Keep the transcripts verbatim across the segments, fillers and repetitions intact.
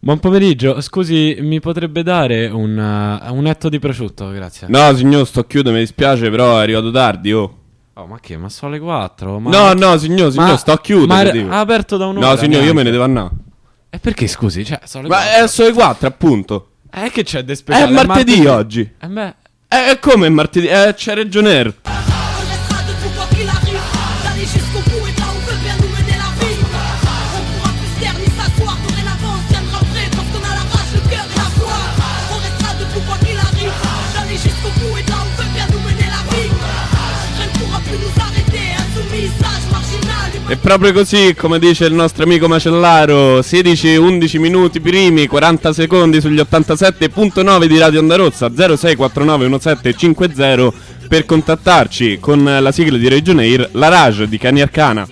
Buon pomeriggio, scusi, mi potrebbe dare un, uh, un etto di prosciutto, grazie. No, signor, sto chiudendo, mi dispiace, però è arrivato tardi, oh. Oh, ma che? Ma sono le quattro? Ma... No, no, signor, signor, ma... sto a chiudere. Ma era... ha aperto da un'ora. No, signor, neanche. Io me ne devo andare. E perché, scusi? Cioè, sono le ma quattro. è solo le quattro, appunto. Eh, che c'è di speciale? È martedì, martedì oggi. Eh beh. Eh, come è martedì? Eh, c'è ragione. È proprio così, come dice il nostro amico Macellaro. Sedici undici minuti primi, quaranta secondi sugli ottantasette virgola nove di Radio Onda Rossa. Zero sei quattro nove uno sette cinque zero per contattarci con la sigla di Regione Air, la Rage di Cani Arcana.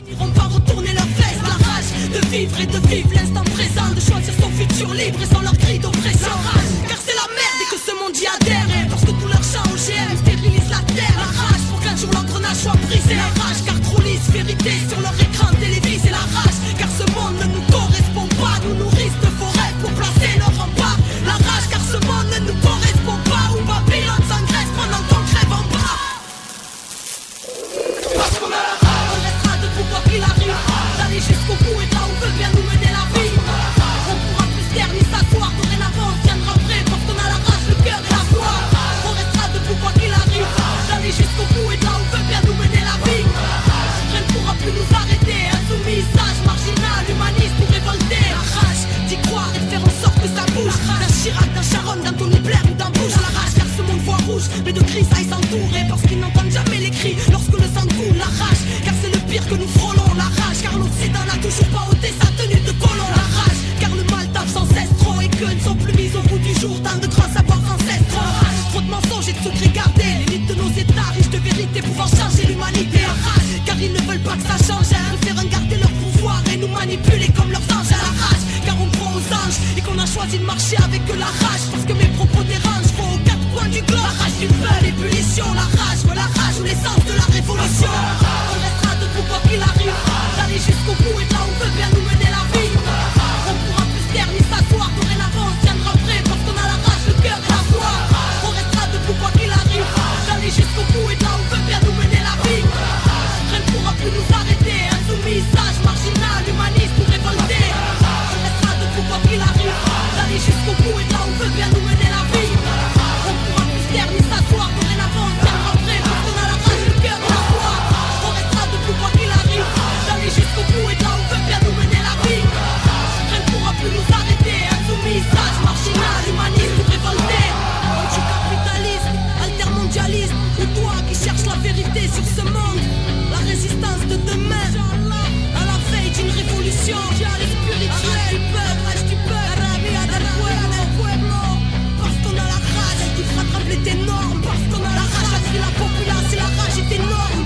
Sur leur écran télévisé la rage, car ce monde ne nous correspond pas. Nous nourrissent de forêt pour placer leur rempart. La rage, car ce monde ne nous correspond pas. Où Babylone s'engraisse pendant qu'on crève en bas. Parce qu'on a la rage, on restera debout quoi qu'il arrive. D'aller jusqu'au bout et là où veut bien nous mener la vie. On pourra plus se taire ni s'asseoir. Dorénavant on tiendra prêt parce qu'on a la rage, le cœur et la foi. On restera debout quoi qu'il arrive. D'aller jusqu'au bout et là où veut bien nous mener la vie. Rien ne pourra plus nous arrêter. Insoumis, sage, marginal, humaniste ou révolté. La rage d'y croire et de faire en sorte que ça bouge. D'un Chirac, d'un Sharon, d'un Tony Blair ou d'un Bush. La rage car ce monde voit rouge, mais de grisailles s'entourer. Parce qu'ils n'entendent jamais les cris lorsque le sang coule. La rage car c'est le pire que nous frôlons. La rage car l'Occident n'a toujours pas ôté sa tenue de colon. La rage car le mal tape sans cesse trop. Et que ne sont plus mis au bout du jour tant de grands savoirs ancestraux. Trop de mensonges et de secrets gardés. L'élite de nos états riches de vérité pouvant changer l'humanité. La rage car ils ne veulent pas que ça change. Ils préfèrent garder leur pouvoir et nous manipuler comme leurs anges. À la rage car on croit aux anges et qu'on a choisi de marcher avec la rage. Parce que mes propos dérangent, faut aux quatre coins du globe. La rage du feu, l'ébullition, la rage, ouais, la rage ou l'essence de la révolution. On restera debout quoi qu'il arrive. D'aller jusqu'au bout et là où veut bien nous mener la vie. On pourra plus se taire ni s'asseoir. Dorénavant on tiendra prêt parce qu'on a la rage, le cœur et la foi. On restera debout quoi qu'il arrive. D'aller jusqu'au bout et là où veut bien nous mener la vie. Rien ne pourra plus nous arrêter. Insoumis, sage, marginal, humaniste ou révolté. On restera debout quoi qu'il arrive. D'aller jusqu'au bout et là où veut bien nous mener la vie. On pourra plus se taire ni s'asseoir. Dorénavant on tiendra prêt parce qu'on a la rage, le cœur et la foi. On restera debout quoi qu'il arrive. D'aller jusqu'au bout et là où veut bien nous mener la vie. Rien ne pourra plus nous arrêter. Insoumis, sage, marginal, humaniste ou révolté. Anticapitaliste, altermondialiste. Ou toi qui cherches la vérité sur ce monde. La résistance de demain. À la veille d'une révolution. Spirituelle du peuple, rage du peuple. Arabia del pueblo. Parce qu'on a la rage qui fera trembler tes normes. Parce qu'on a la rage de la populace. La rage est énorme.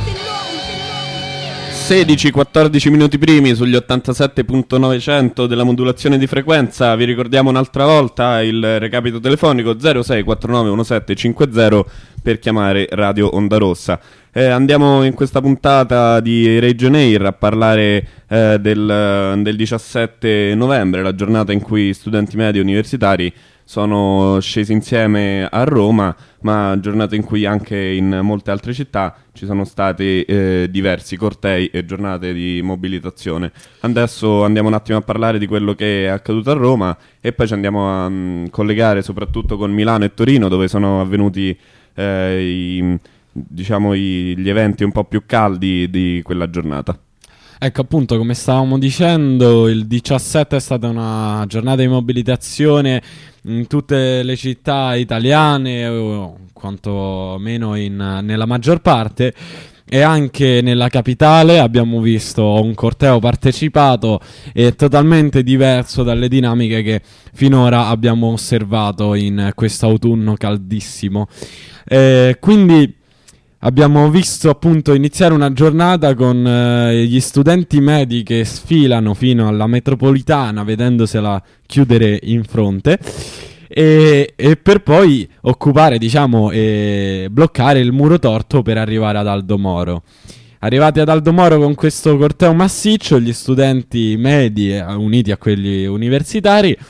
sedici quattordici minuti primi sugli ottantasette virgola novecento della modulazione di frequenza. Vi ricordiamo un'altra volta il recapito telefonico zero sei quattro nove uno sette cinque zero per chiamare Radio Onda Rossa. Eh, andiamo in questa puntata di Regione Air a parlare eh, del, del diciassette novembre, la giornata in cui studenti medi universitari sono scesi insieme a Roma, ma giornata in cui anche in molte altre città ci sono stati eh, diversi cortei e giornate di mobilitazione. Adesso andiamo un attimo a parlare di quello che è accaduto a Roma e poi ci andiamo a um, collegare soprattutto con Milano e Torino, dove sono avvenuti eh, i, diciamo i, gli eventi un po' più caldi di quella giornata. Ecco, appunto, come stavamo dicendo, il diciassette è stata una giornata di mobilitazione in tutte le città italiane, o quanto meno in, nella maggior parte, e anche nella capitale abbiamo visto un corteo partecipato e totalmente diverso dalle dinamiche che finora abbiamo osservato in questo autunno caldissimo. Eh, quindi abbiamo visto appunto iniziare una giornata con eh, gli studenti medi che sfilano fino alla metropolitana vedendosela chiudere in fronte e, e per poi occupare, diciamo, e bloccare il muro torto per arrivare ad Aldo Moro. Arrivati ad Aldo Moro con questo corteo massiccio, gli studenti medi uniti a quelli universitari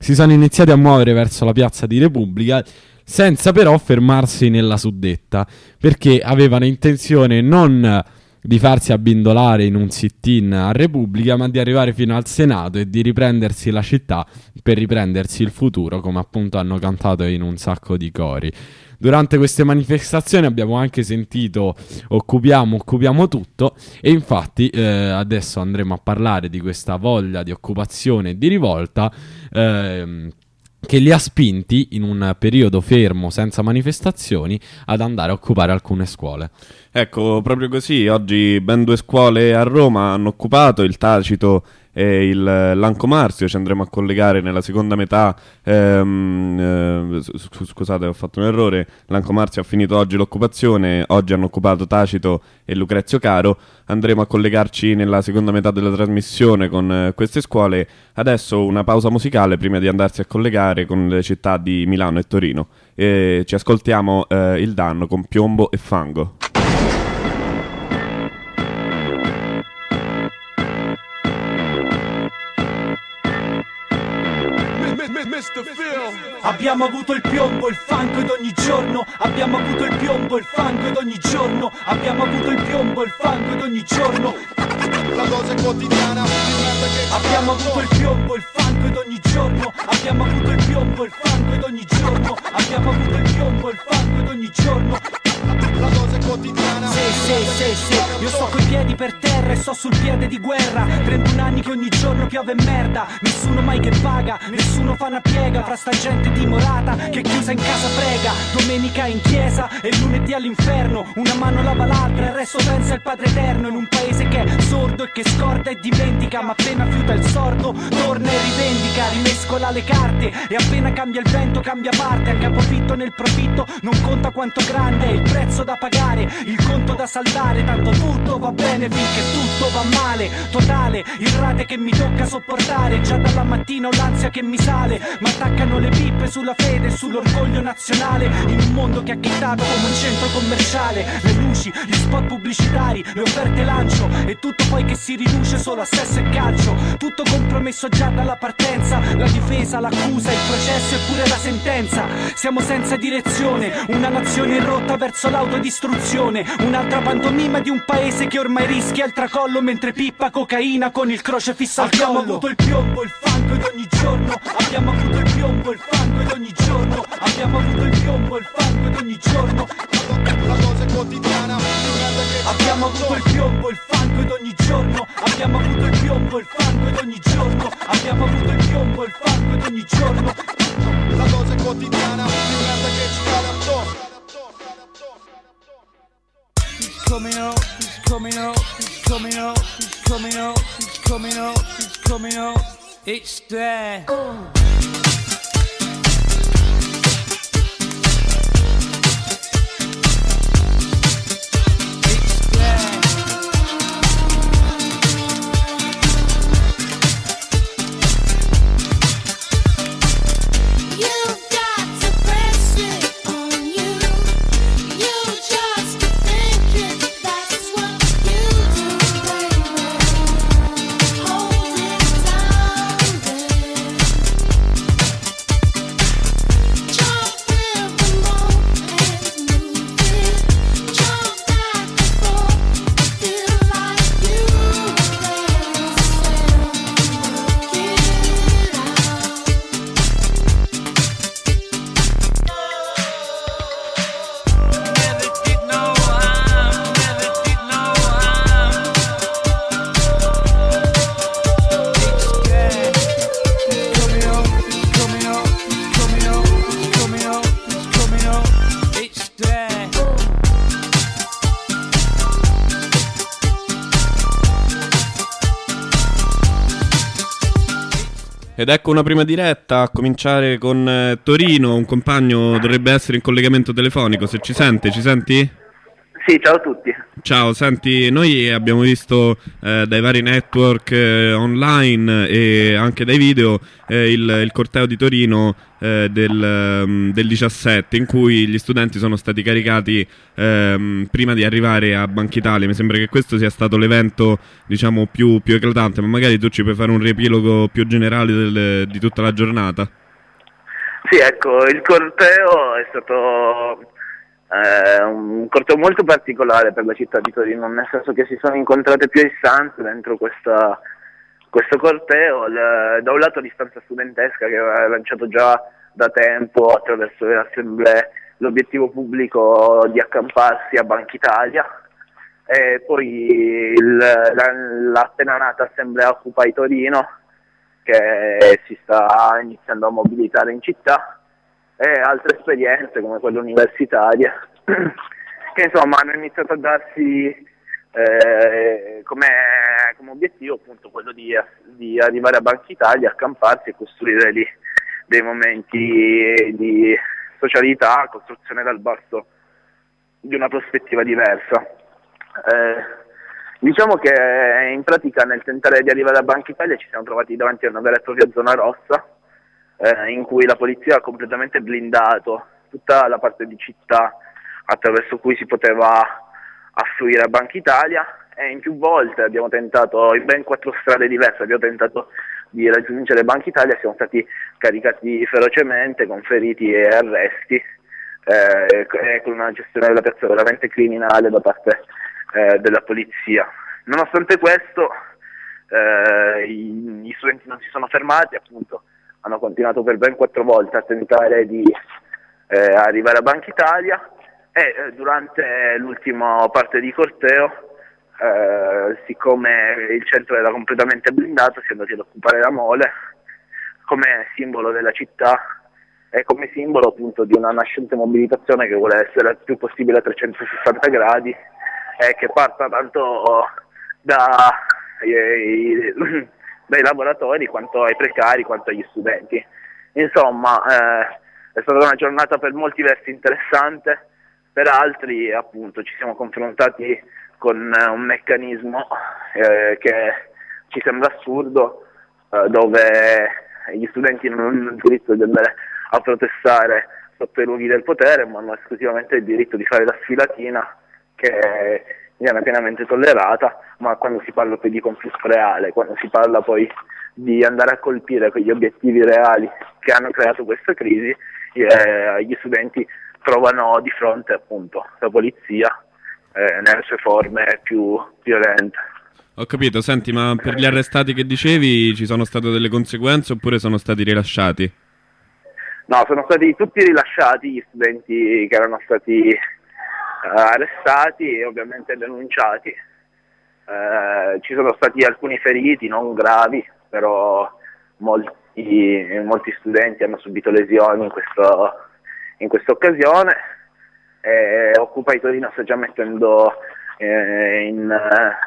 si sono iniziati a muovere verso la piazza di Repubblica, senza però fermarsi nella suddetta, perché avevano intenzione non di farsi abbindolare in un sit-in a Repubblica, ma di arrivare fino al Senato e di riprendersi la città per riprendersi il futuro, come appunto hanno cantato in un sacco di cori. Durante queste manifestazioni abbiamo anche sentito occupiamo, occupiamo tutto, e infatti eh, adesso andremo a parlare di questa voglia di occupazione e di rivolta ehm, che li ha spinti, in un periodo fermo senza manifestazioni, ad andare a occupare alcune scuole. Ecco, proprio così, oggi ben due scuole a Roma hanno occupato, il Tacito e il Lanco Marzio. Ci andremo a collegare nella seconda metà. ehm, eh, scusate, ho fatto un errore. Lanco Marzio ha finito oggi l'occupazione, oggi hanno occupato Tacito e Lucrezio Caro. Andremo a collegarci nella seconda metà della trasmissione con eh, queste scuole. Adesso una pausa musicale prima di andarsi a collegare con le città di Milano e Torino. E ci ascoltiamo eh, Il Danno con Piombo e Fango. Abbiamo avuto il piombo, il fango ed ogni giorno. Abbiamo avuto il piombo, il fango ed ogni giorno. Abbiamo avuto il piombo, il fango ed ogni giorno. La dose quotidiana di merda che abbiamo avuto il piombo, il fango ed ogni giorno. Abbiamo avuto il piombo, il fango ed ogni giorno. Abbiamo avuto il piombo, il fango ed ogni giorno. La dose quotidiana. Sì, sì, sì, sì. Io sto coi piedi per terra e sto sul piede di guerra. trentuno anni che ogni giorno piove merda. Nessuno mai che paga, nessuno fa una piega. Fra sta gente dimorata che chiusa in casa prega. Domenica in chiesa e lunedì all'inferno. Una mano lava l'altra, il resto pensa al Padre Eterno. In un paese che è sordo e che scorda e dimentica, ma appena fiuta il sordo torna e rivendica. Rimescola le carte e appena cambia il vento cambia parte. A capofitto nel profitto non conta quanto grande è il prezzo da pagare, il conto da saldare. Tanto tutto va bene finché tutto va male. Totale, il rate che mi tocca sopportare. Già dalla mattina ho l'ansia che mi sale. Ma attaccano le pippe sulla fede e sull'orgoglio nazionale. In un mondo che ha chittato come un centro commerciale. Le luci, gli spot pubblicitari, le offerte lancio. E tutto poi che si riduce solo a sesso e calcio. Tutto compromesso già dalla partenza. La difesa, l'accusa, il processo e pure la sentenza. Siamo senza direzione, una nazione in rotta verso l'autodistruzione. Un'altra pantomima di un paese che ormai rischia il tracollo mentre pippa cocaina con il crocefisso al collo. Abbiamo avuto il piombo, il fango ed ogni giorno. Abbiamo avuto il piombo, il fango ed ogni giorno. Abbiamo avuto il piombo, il fango ed ogni giorno. La dose quotidiana. Abbiamo avuto il piombo, il fango ed ogni giorno. Abbiamo avuto il piombo, il fango ed ogni giorno. Abbiamo avuto il piombo, il fango ed ogni giorno. La dose quotidiana di merda che ci cade addosso. He's coming up, he's coming up, he's coming up, he's coming up, he's coming up, he's coming up. It's there. Ed ecco una prima diretta, a cominciare con eh, Torino. Un compagno dovrebbe essere in collegamento telefonico. Se ci sente, ci senti? Sì, ciao a tutti. Ciao, senti, noi abbiamo visto eh, dai vari network eh, online e anche dai video eh, il, il corteo di Torino eh, del, um, del diciassette, in cui gli studenti sono stati caricati ehm, prima di arrivare a Banca Italia. Mi sembra che questo sia stato l'evento, diciamo, più, più eclatante, ma magari tu ci puoi fare un riepilogo più generale del, di tutta la giornata? Sì, ecco, il corteo è stato eh, un corteo molto particolare per la città di Torino, nel senso che si sono incontrate più istanze dentro questa, questo corteo. Il, da un lato l'istanza studentesca, che aveva lanciato già da tempo attraverso le assemblee l'obiettivo pubblico di accamparsi a Banca Italia, e poi il, la, l'appena nata assemblea Occupy Torino, che si sta iniziando a mobilitare in città, e altre esperienze come quelle universitarie che insomma hanno iniziato a darsi eh, come, come obiettivo appunto quello di, di arrivare a Banca Italia, accamparsi e costruire lì dei momenti di socialità, costruzione dal basso di una prospettiva diversa. Eh, Diciamo che in pratica nel tentare di arrivare a Banca Italia ci siamo trovati davanti a una vera e propria zona rossa, eh, in cui la polizia ha completamente blindato tutta la parte di città attraverso cui si poteva affluire a Banca Italia, e in più volte abbiamo tentato, in ben quattro strade diverse, abbiamo tentato di raggiungere Banca Italia, siamo stati caricati ferocemente con feriti e arresti, eh, e con una gestione della piazza veramente criminale da parte Eh, della polizia. Nonostante questo eh, i, gli studenti non si sono fermati, appunto hanno continuato per ben quattro volte a tentare di eh, arrivare a Banca Italia, e eh, durante l'ultima parte di corteo, eh, siccome il centro era completamente blindato, si è andati ad occupare la Mole come simbolo della città e come simbolo appunto di una nascente mobilitazione che vuole essere il più possibile a trecentosessanta gradi, e che parta tanto da, eh, dai lavoratori quanto ai precari quanto agli studenti. Insomma, eh, è stata una giornata per molti versi interessante, per altri appunto ci siamo confrontati con eh, un meccanismo eh, che ci sembra assurdo, eh, dove gli studenti non hanno il diritto di andare a protestare sotto i luoghi del potere, ma hanno esclusivamente il diritto di fare la sfilatina, che viene pienamente tollerata, ma quando si parla poi di conflitto reale, quando si parla poi di andare a colpire quegli obiettivi reali che hanno creato questa crisi, eh, gli studenti trovano di fronte appunto la polizia eh, nelle sue forme più violente. Ho capito, senti, ma per gli arrestati che dicevi ci sono state delle conseguenze oppure sono stati rilasciati? No, sono stati tutti rilasciati gli studenti che erano stati arrestati e ovviamente denunciati. Eh, ci sono stati alcuni feriti non gravi, però molti, molti studenti hanno subito lesioni in questo, in questa occasione. Eh, Occupy Torino sta già mettendo eh, in,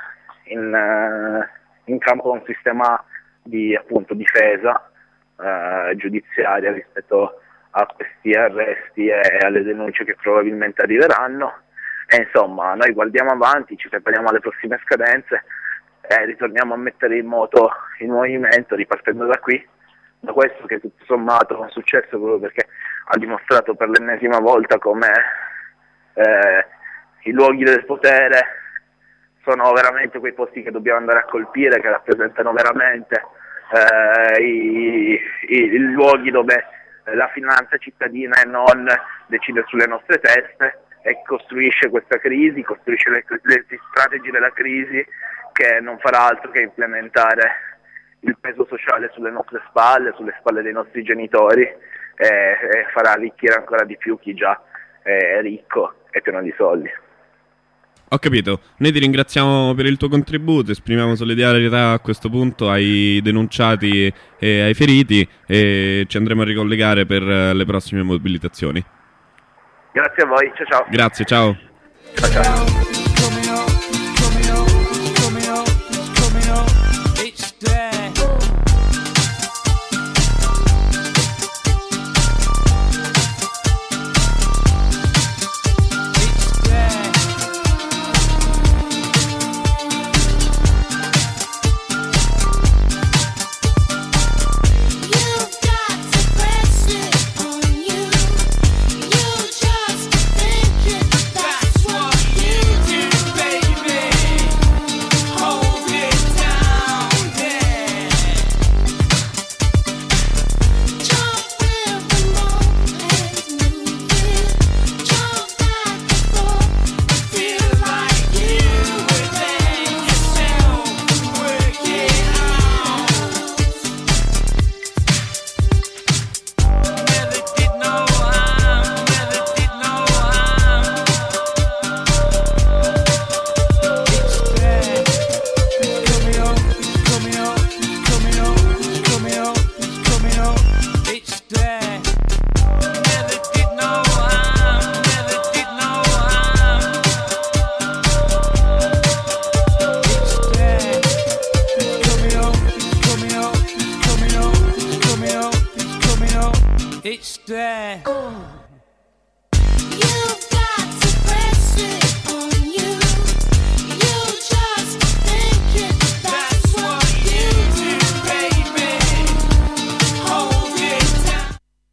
in, in campo un sistema di appunto difesa eh, giudiziaria rispetto a questi arresti e alle denunce che probabilmente arriveranno. E insomma, noi guardiamo avanti, ci prepariamo alle prossime scadenze e ritorniamo a mettere in moto il movimento, ripartendo da qui, da questo che tutto sommato è successo proprio perché ha dimostrato per l'ennesima volta come eh, i luoghi del potere sono veramente quei posti che dobbiamo andare a colpire, che rappresentano veramente eh, i, i, i luoghi dove la finanza cittadina e non decide sulle nostre teste e costruisce questa crisi, costruisce le, le strategie della crisi, che non farà altro che implementare il peso sociale sulle nostre spalle, sulle spalle dei nostri genitori, e, e farà arricchire ancora di più chi già è ricco e pieno di soldi. Ho capito, noi ti ringraziamo per il tuo contributo, esprimiamo solidarietà a questo punto ai denunciati e ai feriti e ci andremo a ricollegare per le prossime mobilitazioni. Grazie a voi, ciao ciao. Grazie, ciao. Ciao ciao. It's there. You've got to press it on you. You just think it, that's what you do, baby. Hold it down.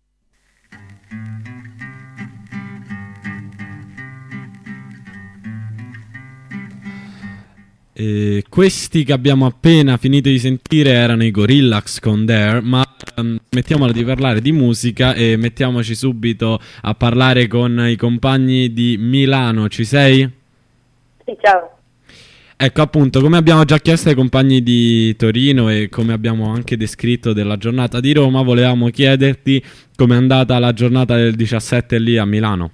E questi che abbiamo appena finito di sentire erano i Gorillaz con Dare, ma um, mettiamola di parlare di musica e mettiamoci subito a parlare con i compagni di Milano. Ci sei? Sì, ciao. Ecco, appunto, come abbiamo già chiesto ai compagni di Torino e come abbiamo anche descritto della giornata di Roma, volevamo chiederti com'è andata la giornata del diciassette lì a Milano.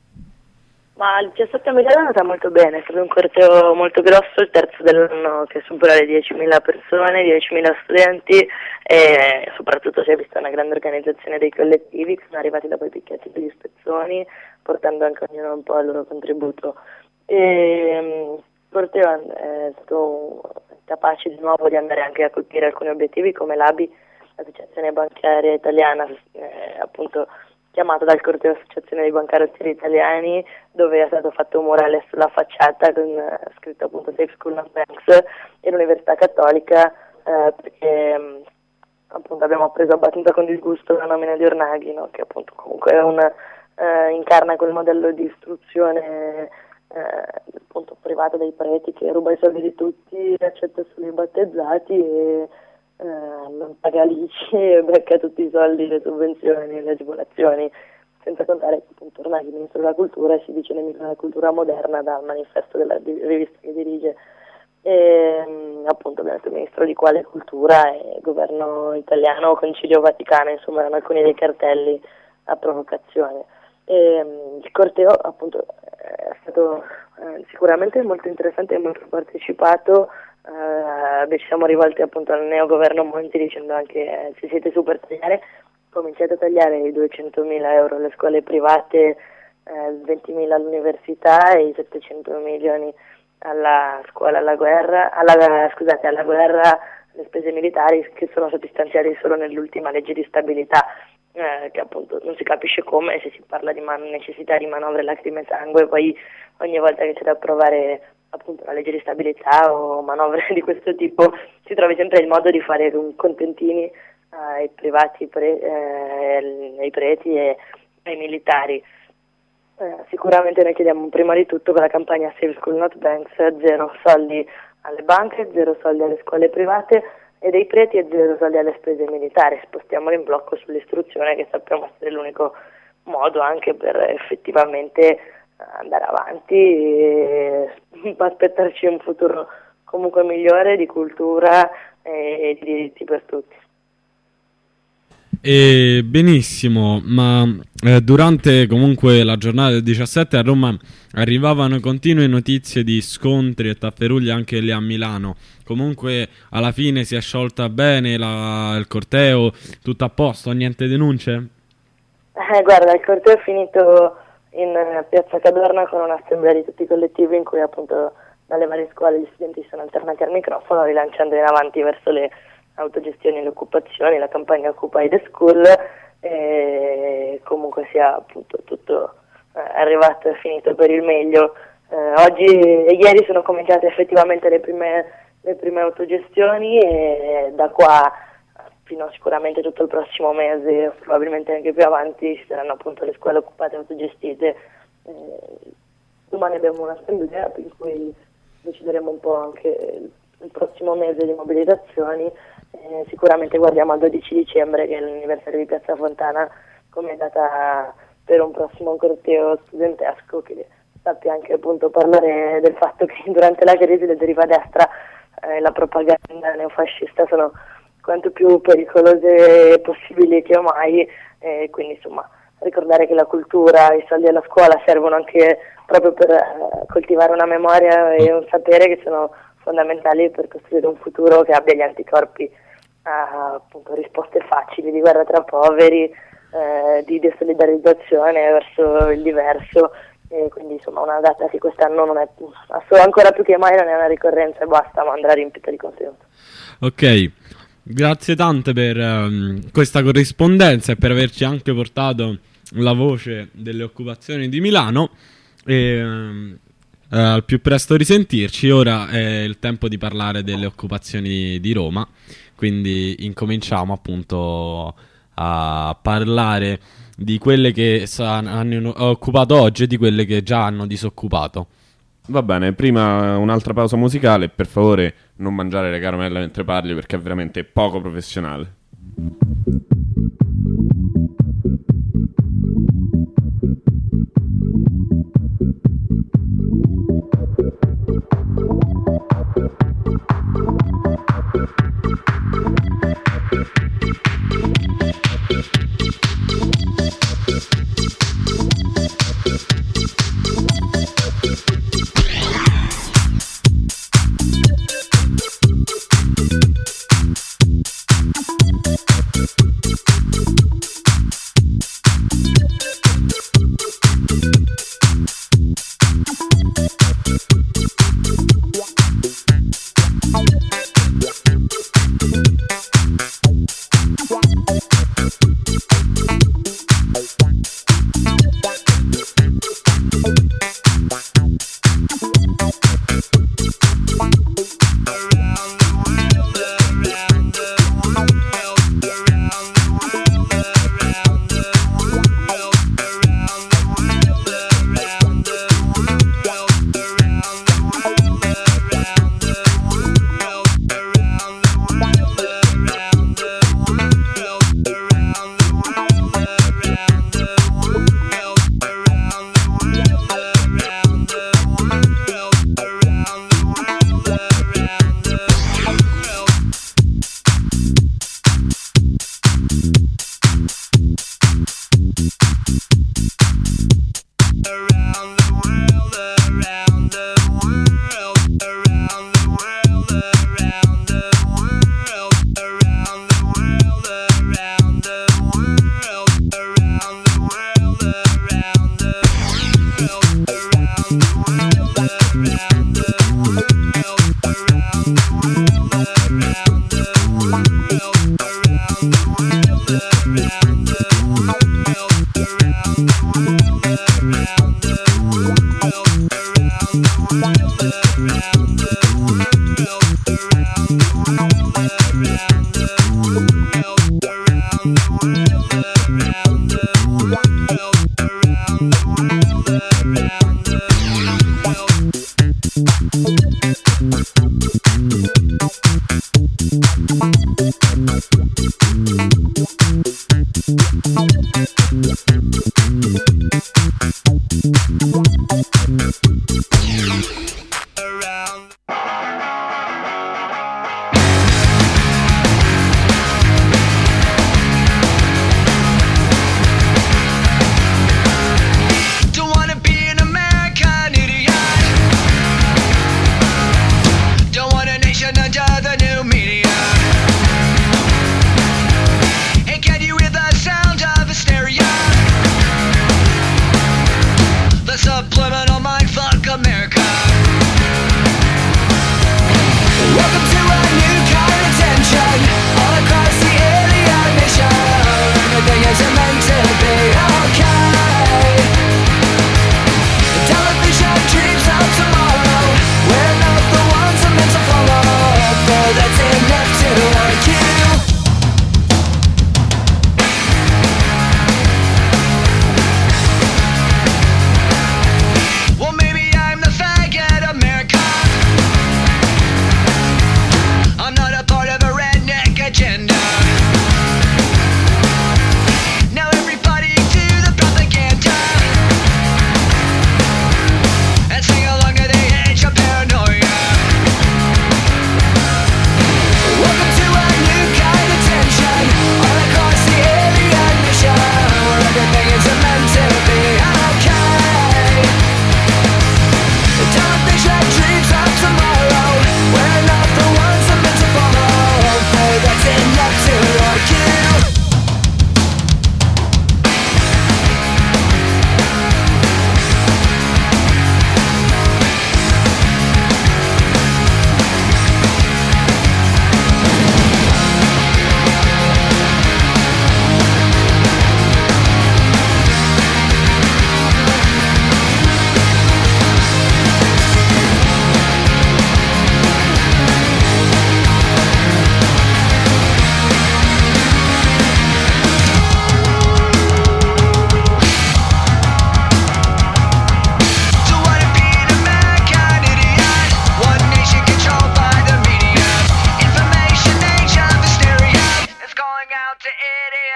Ma il diciassette a Milano è andata molto bene, è stato un corteo molto grosso, il terzo dell'anno che supera le diecimila persone, diecimila studenti e soprattutto si è vista una grande organizzazione dei collettivi che sono arrivati dopo i picchetti degli spezzoni, portando anche ognuno un po' il loro contributo. E, il corteo è stato capace di nuovo di andare anche a colpire alcuni obiettivi come l'A B I, l'Associazione Bancaria Italiana, eh, appunto chiamato dal corteo Associazione dei Bancarottieri Italiani, dove è stato fatto un murale sulla facciata con eh, scritto appunto Safe School Not Banks e l'Università Cattolica, eh, perché mh, appunto abbiamo preso abbastanza con disgusto la nomina di Ornaghi, no? Che appunto comunque è un, eh, incarna quel modello di istruzione eh, appunto privato dei preti che ruba i soldi di tutti, accetta solo i battezzati e Eh, non paga l'ICI e becca tutti i soldi, le sovvenzioni, le agevolazioni, senza contare che appunto ormai il ministro della cultura si dice nemico della cultura moderna dal manifesto della di- rivista che dirige e mh, appunto abbiamo detto ministro di quale cultura e governo italiano, concilio vaticano, insomma erano alcuni dei cartelli a provocazione. E, mh, il corteo appunto è stato eh, sicuramente molto interessante e molto partecipato. Uh, beh, ci siamo rivolti appunto al neogoverno Monti dicendo anche eh, se siete su per tagliare, cominciate a tagliare i duecentomila euro alle scuole private, eh, ventimila all'università e i settecento milioni alla scuola alla guerra, alla, scusate, alla guerra, le spese militari che sono stati stanziati solo nell'ultima legge di stabilità, eh, che appunto non si capisce come, se si parla di man- necessità di manovre lacrime e sangue, poi ogni volta che c'è da approvare appunto la legge di stabilità o manovre di questo tipo si trovi sempre il modo di fare contentini ai privati, pre, eh, ai preti e ai militari. Eh, sicuramente noi chiediamo prima di tutto con la campagna Save School Not Banks zero soldi alle banche, zero soldi alle scuole private e dei preti e zero soldi alle spese militari. Spostiamolo in blocco sull'istruzione, che sappiamo essere l'unico modo anche per effettivamente andare avanti e aspettarci un futuro comunque migliore di cultura e di diritti per tutti. E benissimo, ma eh, durante comunque la giornata del diciassette a Roma arrivavano continue notizie di scontri e tafferugli anche lì a Milano. Comunque alla fine si è sciolta bene la, il corteo, tutto a posto, niente denunce? Eh, guarda, il corteo è finito in uh, piazza Cadorna con un'assemblea di tutti i collettivi in cui appunto dalle varie scuole gli studenti si sono alternati al microfono rilanciando in avanti verso le autogestioni e le occupazioni, la campagna Occupy the School e comunque sia appunto tutto eh, arrivato e finito per il meglio. Eh, oggi e ieri sono cominciate effettivamente le prime, le prime autogestioni e da qua fino a sicuramente tutto il prossimo mese, probabilmente anche più avanti, ci saranno appunto le scuole occupate e autogestite. Eh, domani abbiamo un'assemblea in cui decideremo un po' anche il, il prossimo mese di mobilitazioni. Eh, sicuramente guardiamo al dodici dicembre, che è l'anniversario di Piazza Fontana, come data per un prossimo corteo studentesco che sappia anche appunto parlare del fatto che durante la crisi la deriva destra e eh, la propaganda neofascista sono quanto più pericolose possibili che mai, eh, quindi insomma ricordare che la cultura, i soldi alla scuola servono anche proprio per eh, coltivare una memoria e un sapere che sono fondamentali per costruire un futuro che abbia gli anticorpi a appunto risposte facili di guerra tra poveri, eh, di desolidarizzazione verso il diverso, e quindi insomma una data che quest'anno non è ancora più che mai non è una ricorrenza e basta, ma andrà riempita di contenuto. Ok, Grazie tante per um, questa corrispondenza e per averci anche portato la voce delle occupazioni di Milano. E, um, uh, al più presto risentirci. Ora è il tempo di parlare delle occupazioni di Roma, quindi incominciamo appunto a parlare di quelle che san- hanno occupato oggi e di quelle che già hanno disoccupato. Va bene, prima un'altra pausa musicale. Per favore non mangiare le caramelle mentre parli, perché è veramente poco professionale. Hey, can you hear the sound of hysteria?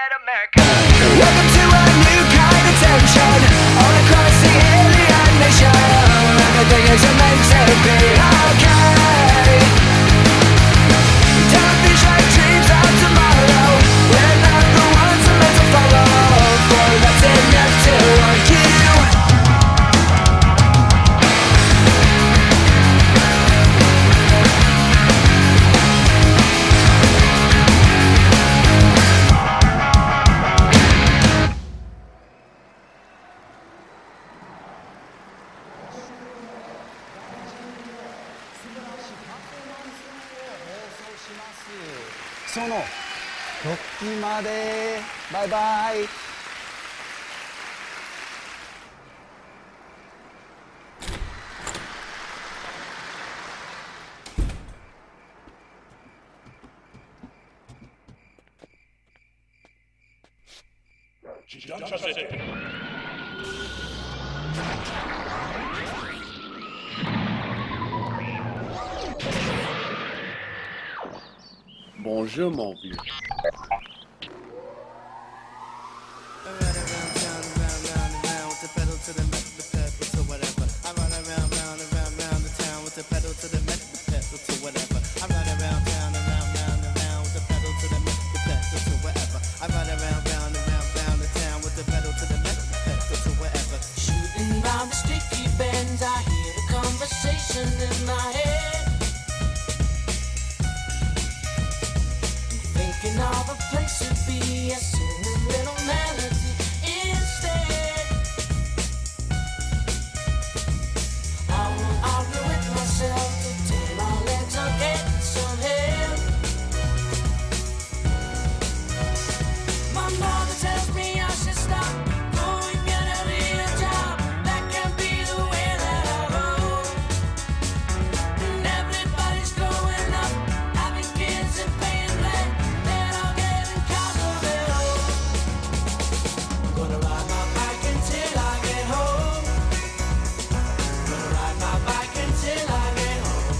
corporate America. Welcome to a new kind of tension all across the alien nation. Everything isn't meant to be okay. Don't be like dreams of tomorrow. We're not the ones who meant to follow. For that's enough to want you. Sono Tokimade. Bye bye. Bonjour mon vieux. Shooting round the sticky bends, I hear the conversation in my head. Thinking of a place to be, I sing a little melody instead. I won't argue with myself till my legs are getting some help. My mother tells me I should stop, go and get a real job. That can be the way that I roll. And everybody's growing up, having kids and paying rent. They're all getting cars of their own. Gonna ride my bike until I get home. Gonna ride my bike until I get home.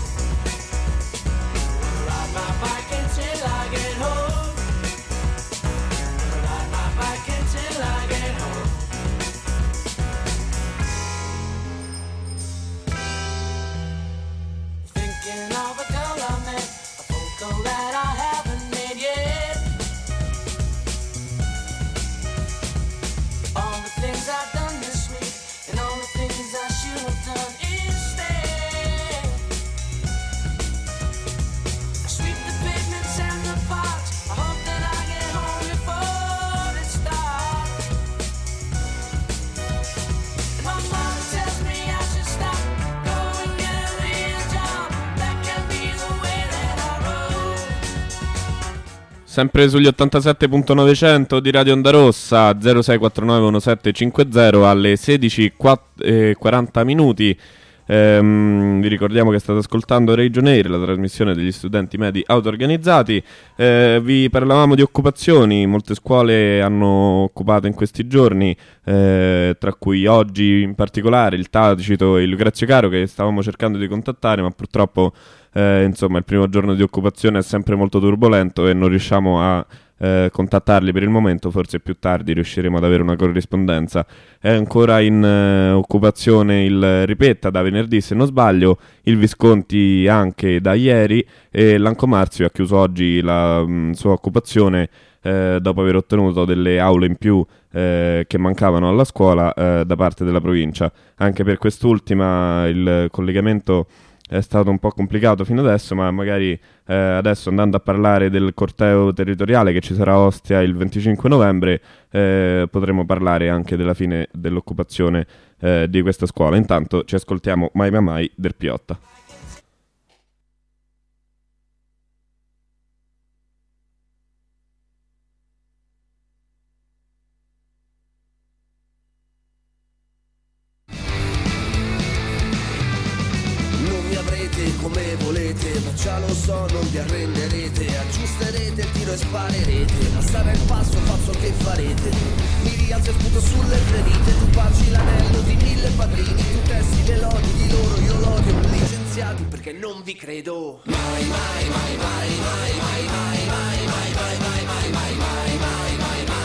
Gonna ride my bike until I get home. Gonna ride my bike until I get home. Thinking of a girl I met, a photo that I haven't made yet. All the things I've done this week, and all the things I should have done instead. I sweep the pavements and the parks, I hope that I get home before it's dark. And my mom tells me I should stop, go and get a real job. That can be the way that I roll. Sempre sugli ottantasette punto novecento di Radio Onda Rossa, zero sei quattro nove uno sette cinque zero alle sedici e quaranta minuti. Ehm, vi ricordiamo che state ascoltando Region Air, la trasmissione degli studenti medi auto-organizzati. Eh, vi parlavamo di occupazioni, molte scuole hanno occupato in questi giorni, eh, tra cui oggi in particolare il Tacito e il Lucrezio Caro, che stavamo cercando di contattare, ma purtroppo eh, insomma il primo giorno di occupazione è sempre molto turbolento e non riusciamo a eh, contattarli per il momento. Forse più tardi riusciremo ad avere una corrispondenza. È ancora in eh, occupazione il Ripetta da venerdì, se non sbaglio, il Visconti anche da ieri, e l'Ancomarzio ha chiuso oggi la mh, sua occupazione eh, dopo aver ottenuto delle aule in più eh, che mancavano alla scuola eh, da parte della provincia. Anche per quest'ultima il collegamento è stato un po' complicato fino adesso, ma magari eh, adesso, andando a parlare del corteo territoriale che ci sarà a Ostia il venticinque novembre, eh, potremo parlare anche della fine dell'occupazione eh, di questa scuola. Intanto ci ascoltiamo Mai Mai Mai del Piotta. Come volete, ma già lo so, non vi arrenderete. Aggiusterete il tiro e sparerete. Ma sarà il passo pazzo che farete. Mi rialzo e sputo sulle ferite. Tu baci l'anello di mille padrini. Tu testi le lodi di loro, io l'odio. Licenziati perché non vi credo. Mai, mai, mai, mai, mai, mai, mai, mai, mai, mai, mai, mai, mai, mai, mai, mai, mai.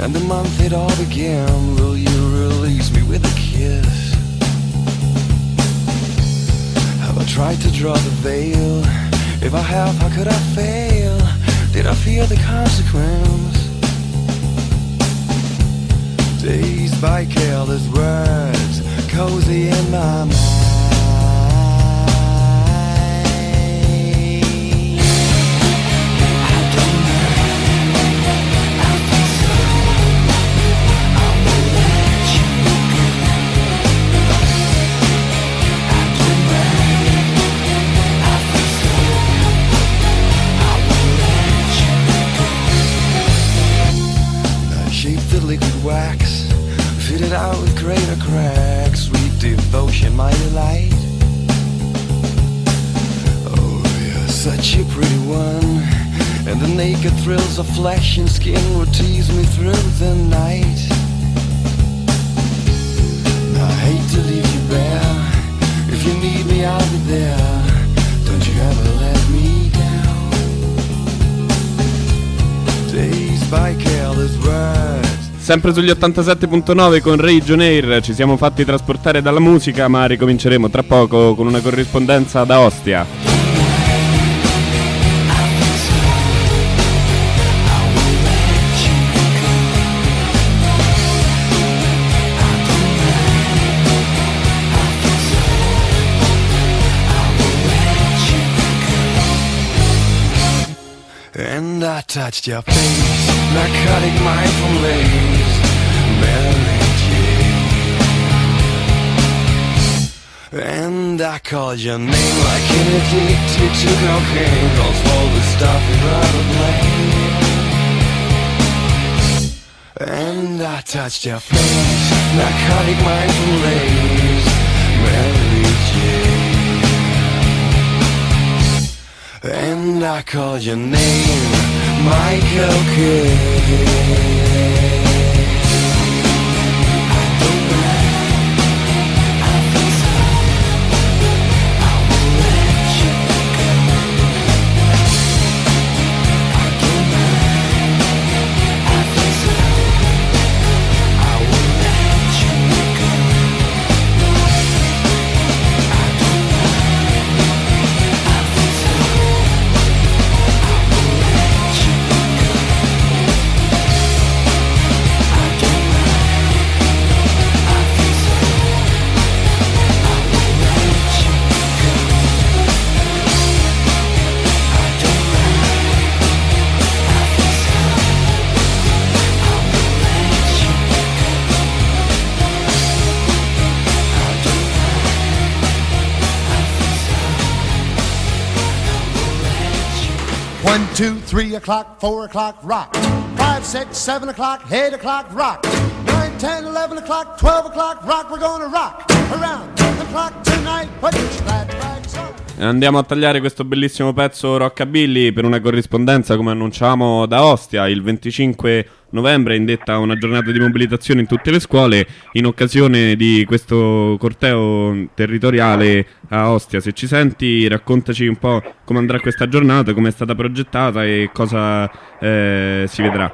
And the month it all began, will you release me with a kiss? Have I tried to draw the veil? If I have, how could I fail? Did I fear the consequence? Dazed by careless words, cozy in my mind. Liquid wax, fitted out with greater cracks, sweet devotion, my delight. Oh, you're such a pretty one, and the naked thrills of flesh and skin will tease me through the night. I hate to leave you bare, if you need me I'll be there, don't you ever let me down. Dazed by careless words. Sempre sugli ottantasette punto nove con Rage on Air ci siamo fatti trasportare dalla musica, ma ricominceremo tra poco con una corrispondenza da Ostia. And I touched your face, narcotic mindful lace, Mary Jane. And I called your name like an addicted to cocaine, calls all the stuff you'd rather blame. And I touched your face, narcotic mindful lace, Mary Jane. And I called your name, Michael Kidd. One, two, three o'clock, four o'clock, rock. Five, six, seven o'clock, eight o'clock, rock. Nine, ten, eleven o'clock, twelve o'clock, rock. We're gonna rock around the clock tonight. Put your glad rags on. Andiamo a tagliare questo bellissimo pezzo rockabilly per una corrispondenza, come annunciamo, da Ostia. Il venticinque novembre è indetta una giornata di mobilitazione in tutte le scuole in occasione di questo corteo territoriale a Ostia. Se ci senti, raccontaci un po' come andrà questa giornata, come è stata progettata e cosa eh, si vedrà.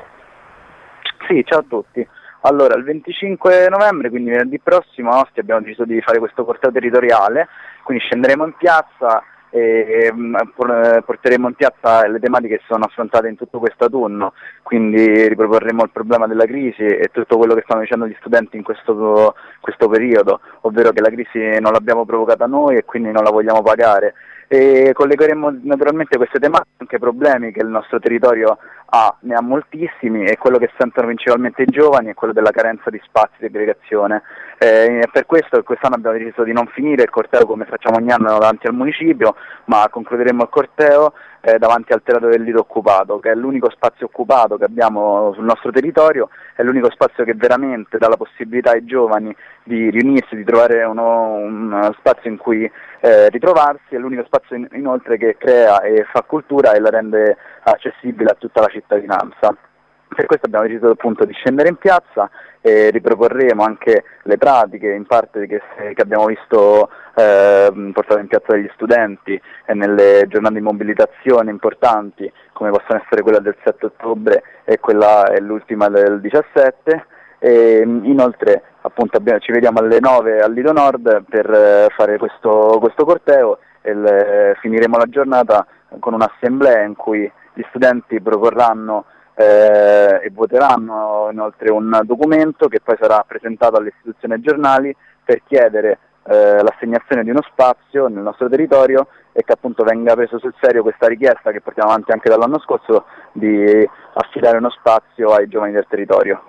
Sì, ciao a tutti. Allora, il venticinque novembre, quindi venerdì prossimo, a Ostia abbiamo deciso di fare questo corteo territoriale, quindi scenderemo in piazza e porteremo in piazza le tematiche che sono affrontate in tutto questo autunno, quindi riproporremo il problema della crisi e tutto quello che stanno dicendo gli studenti in questo, questo periodo, ovvero che la crisi non l'abbiamo provocata noi e quindi non la vogliamo pagare. E collegheremo naturalmente queste tematiche anche ai problemi che il nostro territorio ha, ne ha moltissimi, e quello che sentono principalmente i giovani è quello della carenza di spazi di aggregazione. Eh, per questo quest'anno abbiamo deciso di non finire il corteo come facciamo ogni anno davanti al municipio, ma concluderemo il corteo eh, davanti al Teatro del Lido Occupato, che è l'unico spazio occupato che abbiamo sul nostro territorio, è l'unico spazio che veramente dà la possibilità ai giovani di riunirsi, di trovare uno, un spazio in cui eh, ritrovarsi, è l'unico spazio in, inoltre che crea e fa cultura e la rende accessibile a tutta la cittadinanza. Per questo abbiamo deciso appunto di scendere in piazza e riproporremo anche le pratiche in parte che, che abbiamo visto eh, portate in piazza dagli studenti e nelle giornate di mobilitazione importanti, come possono essere quella del sette ottobre e quella è l'ultima del diciassette. E inoltre appunto abbiamo, ci vediamo alle nove al Lido Nord per eh, fare questo, questo corteo e le, finiremo la giornata con un'assemblea in cui gli studenti proporranno eh, e voteranno inoltre un documento che poi sarà presentato alle istituzioni e giornali per chiedere eh, l'assegnazione di uno spazio nel nostro territorio e che appunto venga preso sul serio questa richiesta che portiamo avanti anche dall'anno scorso di affidare uno spazio ai giovani del territorio.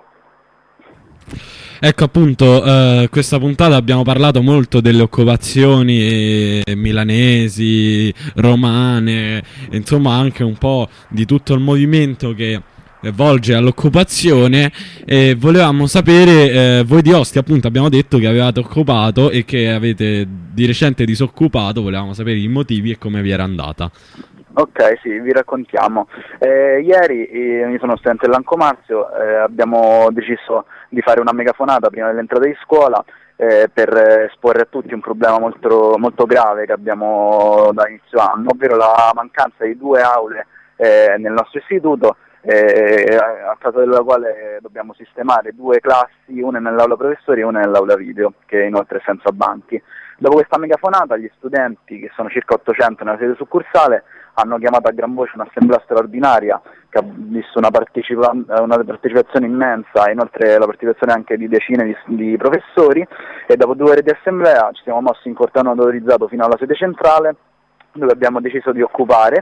Ecco appunto, eh, questa puntata abbiamo parlato molto delle occupazioni eh, milanesi, romane, insomma anche un po' di tutto il movimento che eh, volge all'occupazione e volevamo sapere, eh, voi di Ostia appunto abbiamo detto che avevate occupato e che avete di recente disoccupato, volevamo sapere i motivi e come vi era andata. Ok, sì, vi raccontiamo. Eh, ieri eh, io sono studente dell'Ancomarzio, eh, abbiamo deciso di fare una megafonata prima dell'entrata di scuola eh, per esporre a tutti un problema molto, molto grave che abbiamo da inizio anno, ovvero la mancanza di due aule eh, nel nostro istituto, eh, a causa della quale dobbiamo sistemare due classi, una nell'aula professori e una nell'aula video, che inoltre è senza banchi. Dopo questa megafonata gli studenti, che sono circa ottocento nella sede succursale, hanno chiamato a gran voce un'assemblea straordinaria che ha visto una, partecipa- una partecipazione immensa e inoltre la partecipazione anche di decine di, di professori, e dopo due ore di assemblea ci siamo mossi in corteo non autorizzato fino alla sede centrale, dove abbiamo deciso di occupare,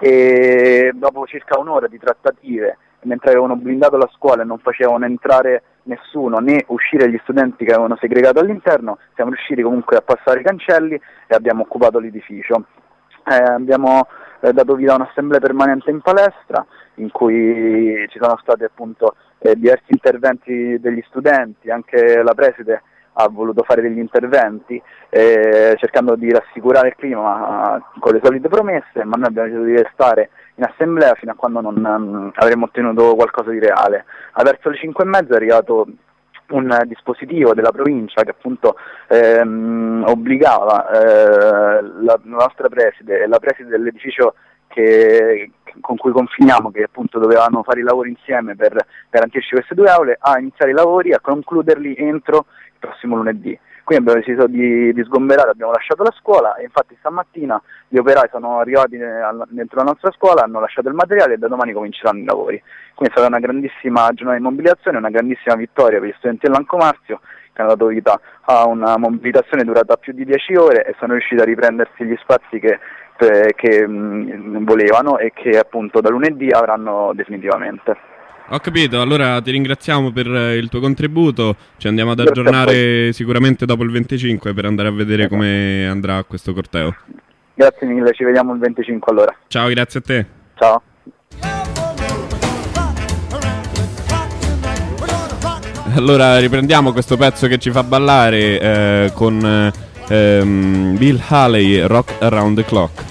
e dopo circa un'ora di trattative, mentre avevano blindato la scuola e non facevano entrare nessuno né uscire gli studenti che avevano segregato all'interno, siamo riusciti comunque a passare i cancelli e abbiamo occupato l'edificio. Eh, abbiamo eh, dato vita a un'assemblea permanente in palestra in cui ci sono stati appunto eh, diversi interventi degli studenti, anche la preside ha voluto fare degli interventi eh, cercando di rassicurare il clima ma, con le solite promesse, ma noi abbiamo deciso di restare in assemblea fino a quando non um, avremo ottenuto qualcosa di reale. A verso le cinque e mezza è arrivato un dispositivo della provincia che appunto ehm, obbligava eh, la, la nostra preside e la preside dell'edificio che, con cui confiniamo, che appunto dovevano fare i lavori insieme per garantirci queste due aule, a iniziare i lavori, a concluderli entro il prossimo lunedì. Quindi abbiamo deciso di, di sgomberare, abbiamo lasciato la scuola e infatti stamattina gli operai sono arrivati ne, dentro la nostra scuola, hanno lasciato il materiale e da domani cominceranno i lavori. Quindi è stata una grandissima giornata di mobilitazione, una grandissima vittoria per gli studenti dell'Ancomarzio che hanno dato vita a una mobilitazione durata più di dieci ore e sono riusciti a riprendersi gli spazi che, eh, che mh, volevano e che appunto da lunedì avranno definitivamente. Ho capito, allora ti ringraziamo per il tuo contributo, ci andiamo ad aggiornare sicuramente dopo il venticinque per andare a vedere come andrà questo corteo. Grazie mille, ci vediamo il venticinque allora. Ciao, grazie a te. Ciao. Allora riprendiamo questo pezzo che ci fa ballare eh, con ehm, Bill Haley, Rock Around the Clock.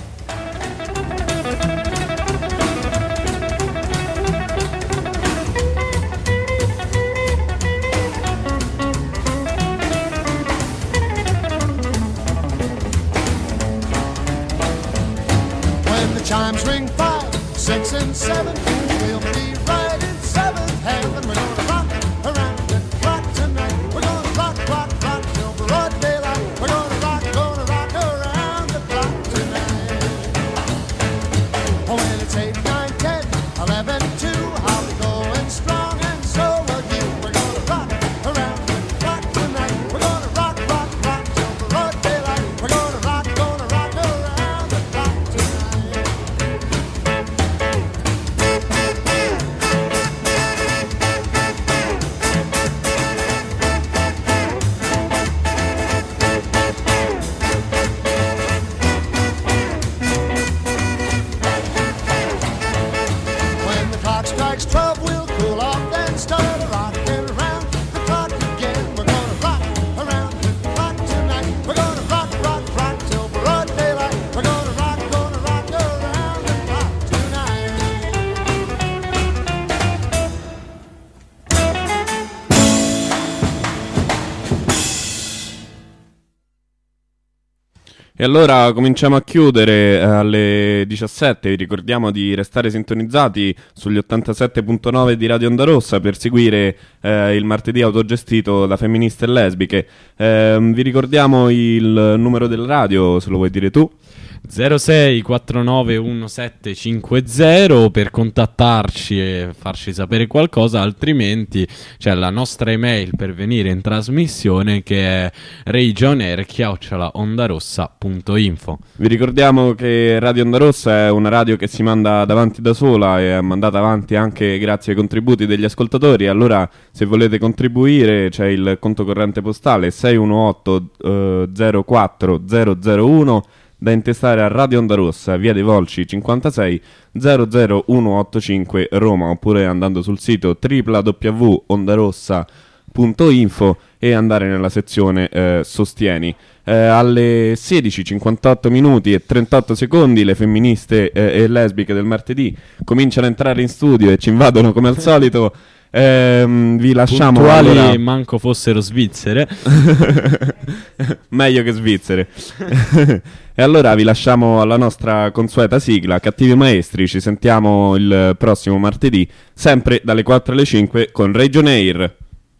Chimes ring five, six, and seven. We'll be right in seventh heaven. We're gonna rock around the clock tonight. We're gonna rock, rock, rock till broad daylight. We're gonna rock, gonna rock around the clock tonight. Oh, when it's eight, nine, ten, eleven, two, I'll be going strong and so will you. We're gonna rock around the clock tonight. We're gonna rock, rock, rock till broad daylight. We're gonna rock, gonna rock around the clock tonight. E allora cominciamo a chiudere eh, alle diciassette. Vi ricordiamo di restare sintonizzati sugli ottantasette virgola nove di Radio Onda Rossa per seguire eh, il martedì autogestito da femministe e lesbiche. Eh, vi ricordiamo il numero del radio, se lo vuoi dire tu. zero sei quattro nove uno sette cinque zero per contattarci e farci sapere qualcosa, altrimenti c'è la nostra email per venire in trasmissione che è regionair chiocciola ondarossa punto info. Vi ricordiamo che Radio Onda Rossa è una radio che si manda davanti da sola e è mandata avanti anche grazie ai contributi degli ascoltatori. Allora, se volete contribuire, c'è il conto corrente postale sei uno otto zero quattro zero zero uno da intestare a Radio Onda Rossa, via dei Volci cinquantasei zero zero uno otto cinque Roma, oppure andando sul sito w w w punto ondarossa punto info e andare nella sezione eh, Sostieni. Eh, alle sedici cinquantotto minuti e trentotto secondi le femministe eh, e lesbiche del martedì cominciano a entrare in studio e ci invadono come al solito. Ehm, vi lasciamo puntuali, allora... manco fossero svizzere. Meglio che svizzere. E allora vi lasciamo alla nostra consueta sigla Cattivi Maestri. Ci sentiamo il prossimo martedì, sempre dalle quattro alle cinque con Regionair.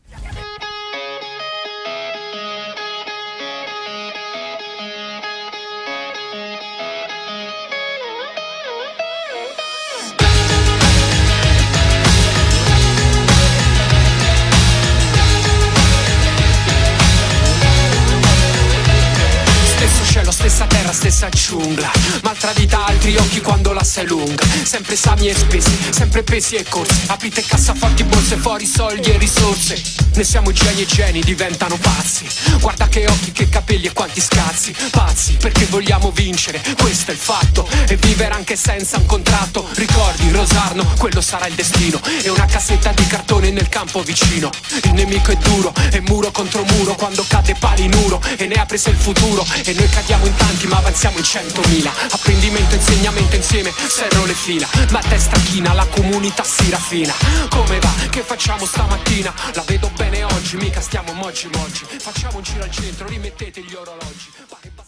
Stessa terra, stessa giungla, maltradita altri occhi quando la sei lunga. Sempre esami e spesi, sempre pesi e corsi. Aprite cassaforti, borse, fuori soldi e risorse. Ne siamo geni e geni, diventano pazzi. Guarda che occhi, che capelli e quanti scazzi. Pazzi, perché vogliamo vincere, questo è il fatto. E vivere anche senza un contratto. Ricordi, Rosarno, quello sarà il destino. E una cassetta di cartone nel campo vicino. Il nemico è duro, è muro contro muro. Quando cade pali in uro e ne ha preso il futuro. E noi cadiamo in tanti ma avanziamo in centomila. Apprendimento, insegnamento insieme, serro le fila. Ma testa china, la comunità si raffina. Come va? Che facciamo stamattina? La vedo bene oggi, mica stiamo moggi moggi. Facciamo un giro al centro, rimettete gli orologi.